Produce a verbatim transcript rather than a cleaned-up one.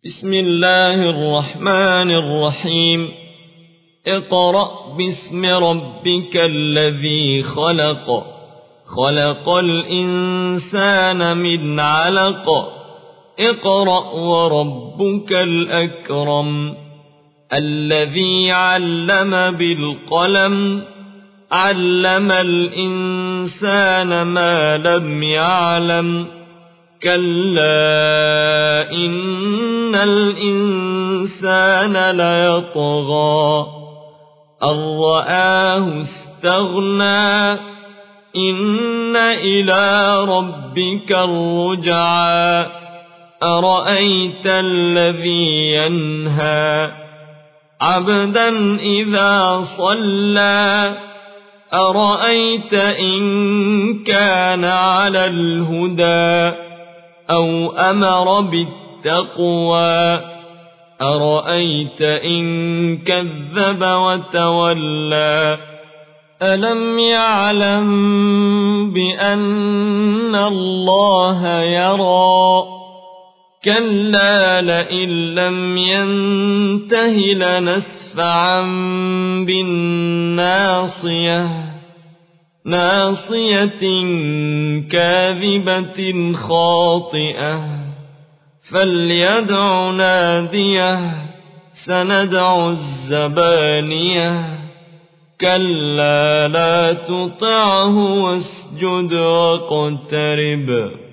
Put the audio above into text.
بسم الله الرحمن الرحيم اقرأ باسم ربك الذي خلق خلق الإنسان من علق اقرأ وربك الأكرم الذي علم بالقلم علم الإنسان ما لم يعلم كلا إن الإنسان ليطغى أن رآه استغنى إن إلى ربك الرجعى أرأيت الذي ينهى عبدا إذا صلى أرأيت إن كان على الهدى أو أمر بالتقوى أرأيت إن كذب وتولى ألم يعلم بأن الله يرى كلا لئن لم ينته لنسفعا بالناصية ناصية كاذبة خاطئة فليدع ناديه سندع الزبانية كلا لا تطعه واسجد واقترب